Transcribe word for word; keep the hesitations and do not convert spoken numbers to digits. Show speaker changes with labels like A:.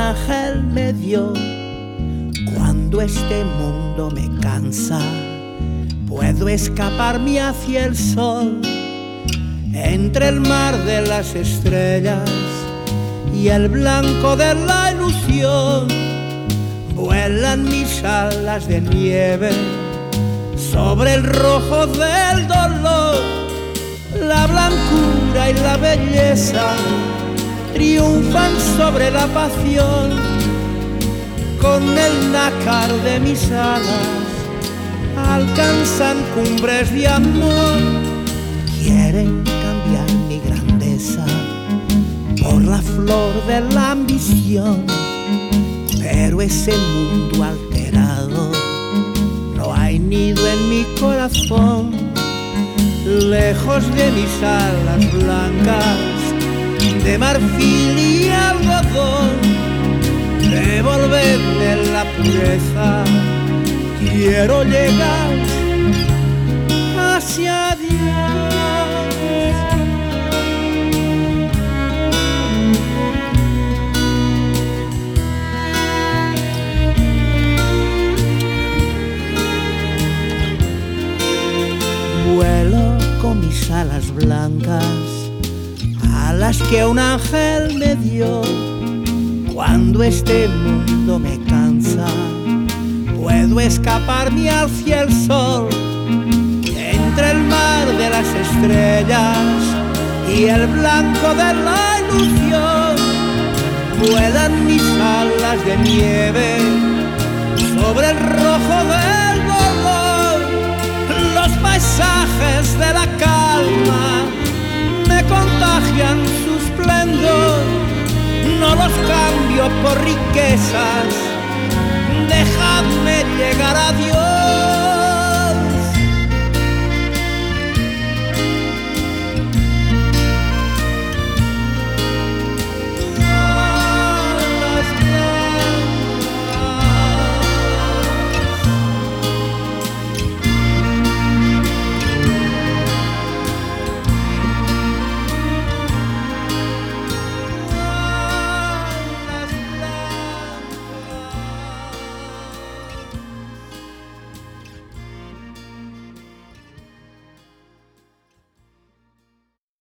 A: ángel me dio. Cuando este mundo me cansa, puedo escaparme hacia el sol, entre el mar de las estrellas y el blanco de la ilusión. Vuelan mis alas de nieve sobre el rojo del dolor. La blancura y la belleza triunfan sobre la pasión. Con el nácar de mis alas alcanzan cumbres de amor. Quieren cambiar mi grandeza por la flor de la ambición, pero ese mundo alterado no hay nido en mi corazón. Lejos de mis alas blancas de marfil y algodón, devolverme la pureza, quiero llegar hacia Dios. Vuelo con mis alas blancas, alas que un ángel me dio. Cuando este mundo me cansa, puedo escaparme hacia el sol, entre el mar de las estrellas y el blanco de la ilusión. Vuelan mis alas de nieve sobre el rojo del dolor. Los paisajes de la calma me contagian su esplendor. No los cambio por riquezas, dejadme llegar a Dios.